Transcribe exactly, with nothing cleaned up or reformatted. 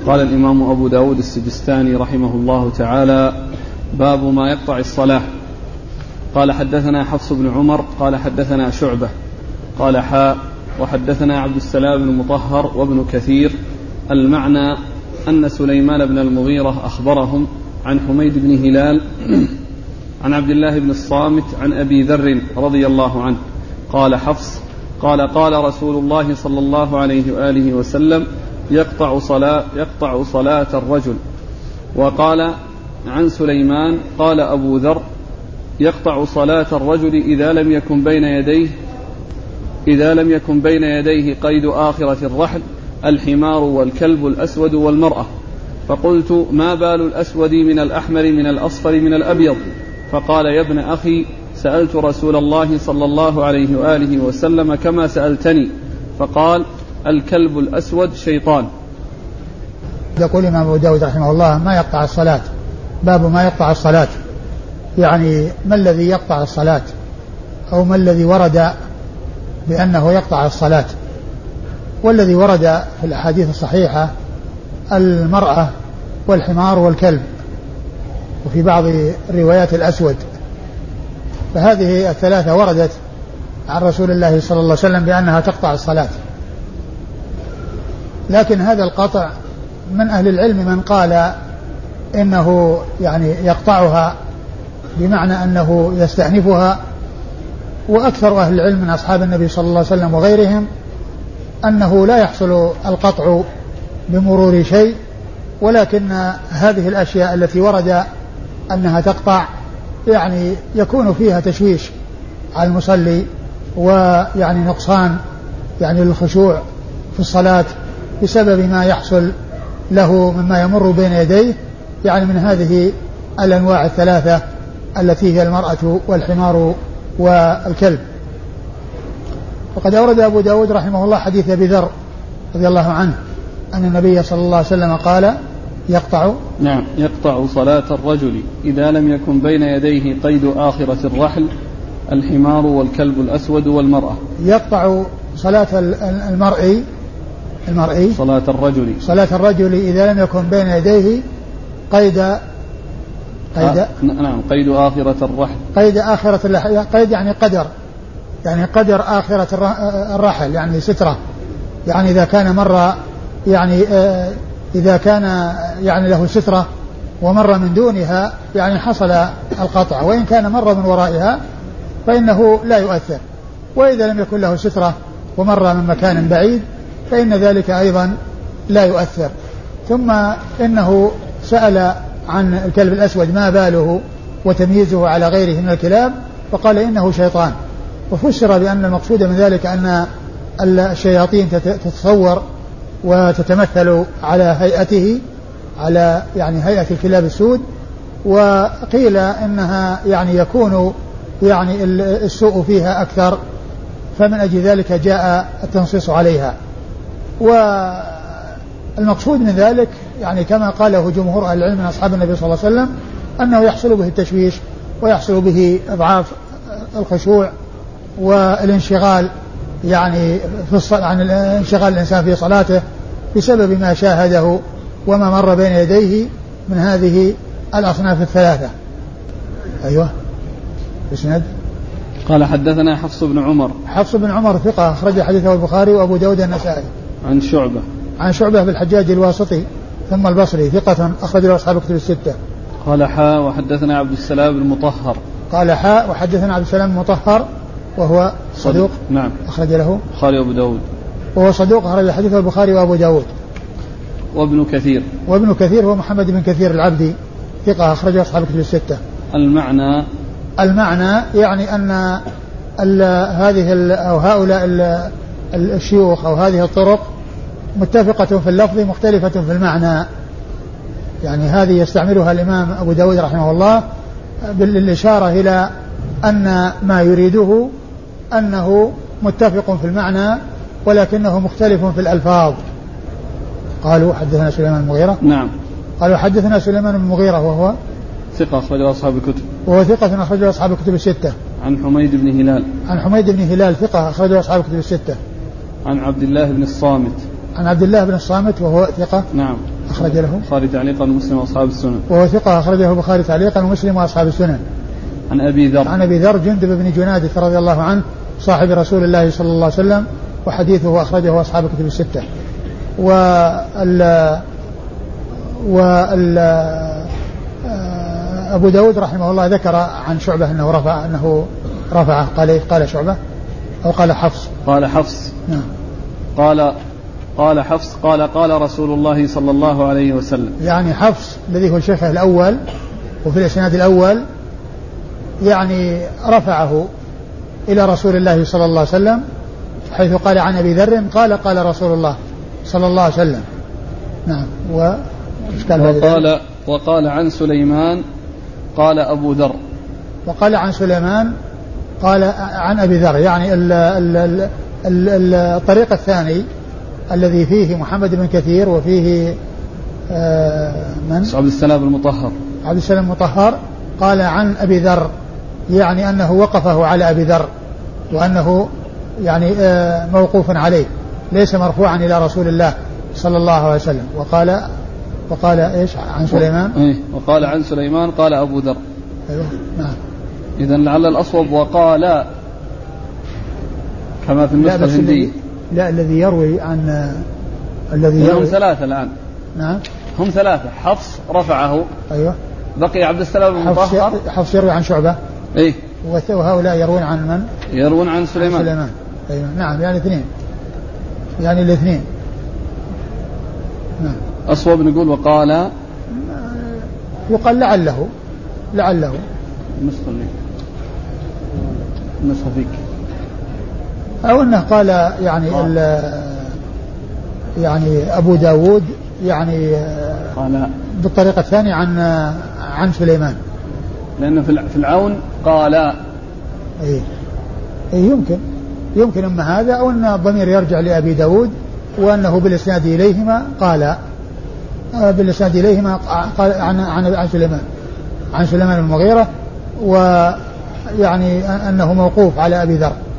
قال الإمام أبو داود السجستاني رحمه الله تعالى: باب ما يقطع الصلاة. قال حدثنا حفص بن عمر قال حدثنا شعبة قال حاء وحدثنا عبد السلام بن مطهر وابن كثير. المعنى أن سليمان بن المغيرة أخبرهم عن حميد بن هلال عن عبد الله بن الصامت عن أبي ذر رضي الله عنه قال حفص قال قال رسول الله صلى الله عليه وآله وسلم: يقطع صلاة, يقطع صلاة الرجل. وقال عن سليمان قال أبو ذر: يقطع صلاة الرجل إذا لم يكن بين يديه إذا لم يكن بين يديه قيد آخرة الرحل الحمار والكلب الأسود والمرأة. فقلت: ما بال الأسود من الأحمر من الأصفر من الأبيض؟ فقال: يا ابن أخي، سألت رسول الله صلى الله عليه وآله وسلم كما سألتني، فقال: الكلب الأسود شيطان. يقول الإمام أبو داود رحمه الله: ما يقطع الصلاة. باب ما يقطع الصلاة، يعني ما الذي يقطع الصلاة، أو ما الذي ورد بأنه يقطع الصلاة. والذي ورد في الأحاديث الصحيحة المرأة والحمار والكلب، وفي بعض الروايات الأسود. فهذه الثلاثة وردت عن رسول الله صلى الله عليه وسلم بأنها تقطع الصلاة. لكن هذا القطع من أهل العلم من قال إنه يعني يقطعها بمعنى أنه يستأنفها، وأكثر أهل العلم من أصحاب النبي صلى الله عليه وسلم وغيرهم أنه لا يحصل القطع بمرور شيء، ولكن هذه الأشياء التي ورد أنها تقطع يعني يكون فيها تشويش على المصلي، ويعني نقصان يعني للخشوع في الصلاة بسبب ما يحصل له مما يمر بين يديه، يعني من هذه الأنواع الثلاثة التي هي المرأة والحمار والكلب. وقد أورد أبو داود رحمه الله حديث أبي ذر رضي الله عنه أن النبي صلى الله عليه وسلم قال: يقطع نعم يقطع صلاة الرجل إذا لم يكن بين يديه قيد آخرة الرحل الحمار والكلب الأسود والمرأة. يقطع صلاة المرء المرء صلاة الرجل صلاة الرجل إذا لم يكن بين يديه قيد قيد آه نعم قيد آخرة الرحل قيد آخرة الرحل قيد يعني قدر يعني قدر آخرة الرحل، يعني سترة، يعني إذا كان مر يعني آه إذا كان يعني له سترة ومر من دونها يعني حصل القطع، وإن كان مر من ورائها فإنه لا يؤثر. وإذا لم يكن له سترة ومر من مكان بعيد فإن ذلك أيضا لا يؤثر. ثم إنه سأل عن الكلب الأسود ما باله وتمييزه على غيره من الكلاب، فقال: إنه شيطان. وفسر بأن المقصود من ذلك أن الشياطين تتصور وتتمثل على هيئته، على يعني هيئة الكلاب السود. وقيل إنها يعني يكون يعني السوء فيها أكثر، فمن أجل ذلك جاء التنصيص عليها. والمقصود من ذلك يعني كما قاله جمهور أهل العلم من أصحاب النبي صلى الله عليه وسلم أنه يحصل به التشويش ويحصل به إضعاف الخشوع والانشغال، يعني في الصلاة عن انشغال الإنسان في صلاته بسبب ما شاهده وما مر بين يديه من هذه الأصناف الثلاثة. أيوة اسند. قال حدثنا حفص بن عمر. حفص بن عمر ثقة أخرج حديثه البخاري وأبو داود النسائي. عن شعبة. عن شعبة بالحجاج الواسطي ثم البصري ثقة أخرج له أصحاب الكتب الستة. قال حاء وحدثنا عبد السلام بن مطهر. قال حاء وحدثنا عبد السلام المطهر وهو صدوق. نعم أخرج له البخاري وأبو داود. وهو صدوق أخرج حديثه البخاري وأبو داود. وابن كثير. وابن كثير هو محمد بن كثير العبدي ثقة أخرج أصحاب الكتب الستة. المعنى المعنى يعني أن هذه أو هؤلاء الشيوخ أو هذه الطرق متفقة في اللفظ مختلفة في المعنى، يعني هذه يستعملها الإمام أبو داود رحمه الله بالإشارة إلى أن ما يريده أنه متفق في المعنى ولكنه مختلف في الألفاظ. قالوا حدثنا سليمان المغيرة. نعم. قالوا حدثنا سليمان المغيرة وهو ثقة أخرج أصحاب الكتب. وهو ثقة أخرج أصحاب الكتب الستة. عن حميد بن هلال. عن حميد بن هلال ثقة أخرج أصحاب الكتب الستة. عن عبد الله بن الصامت. عن عبد الله بن الصامت وهو ثقة. نعم. أخرج له البخاري تعليقا ومسلم وأصحاب السنن. وهو ثقة أخرجه البخاري تعليقا ومسلم وأصحاب السنن. عن أبي ذر عن أبي ذر جندب بن جنادة رضي الله عنه صاحب رسول الله صلى الله عليه وسلم وحديثه أخرجه أصحاب الكتب الستة. وال وال أبو داود رحمه الله ذكر عن شعبة أنه رفع أنه رفعه قال قال شعبة أو قال حفص قال حفص نعم قال قال حفص قال قال رسول الله صلى الله عليه وسلم. يعني حفص الذي هو الشيخ الأول وفي الإسناد الأول يعني رفعه إلى رسول الله صلى الله عليه وسلم حيث قال عن أبي ذر قال قال رسول الله صلى الله عليه وسلم. نعم. وقال وقال عن سليمان قال أبو ذر. وقال عن سليمان قال عن أبي ذر يعني ال ال ال ال الطريق الثاني الذي فيه محمد بن كثير وفيه آه من عبد السلام المطهر عبد السلام المطهر قال عن أبي ذر يعني أنه وقفه على أبي ذر وأنه يعني آه موقوف عليه ليس مرفوعا إلى رسول الله صلى الله عليه وسلم. وقال وقال إيش عن سليمان إيه وقال عن سليمان قال أبو ذر. أيوه نعم. إذن لعل الأصوب وقال كما في النسخة الهندية. لا الذي يروي عن الذي يروي هم ثلاثة الآن. نعم هم ثلاثة. حفص رفعه. أيوه. بقي عبد السلام المطهر. حفص يروي عن شعبة. إيه. وهؤلاء يروون عن من؟ يروون عن سليمان. عن سليمان. أيوه نعم يعني اثنين يعني الاثنين. نعم. أصوب نقول وقال يقال لعله لعله النسخة لي النسخة فيك أو أنه قال يعني يعني أبو داود يعني قال بالطريقة الثانية عن عن سليمان لأنه في العون قال إيه إيه يمكن يمكن إما هذا أو أن الضمير يرجع لأبي داود وأنه بالإسناد إليهما قال بالإسناد إليهما قال عن عن عن سليمان عن سليمان المغيرة ويعني أنه موقوف على أبي ذر.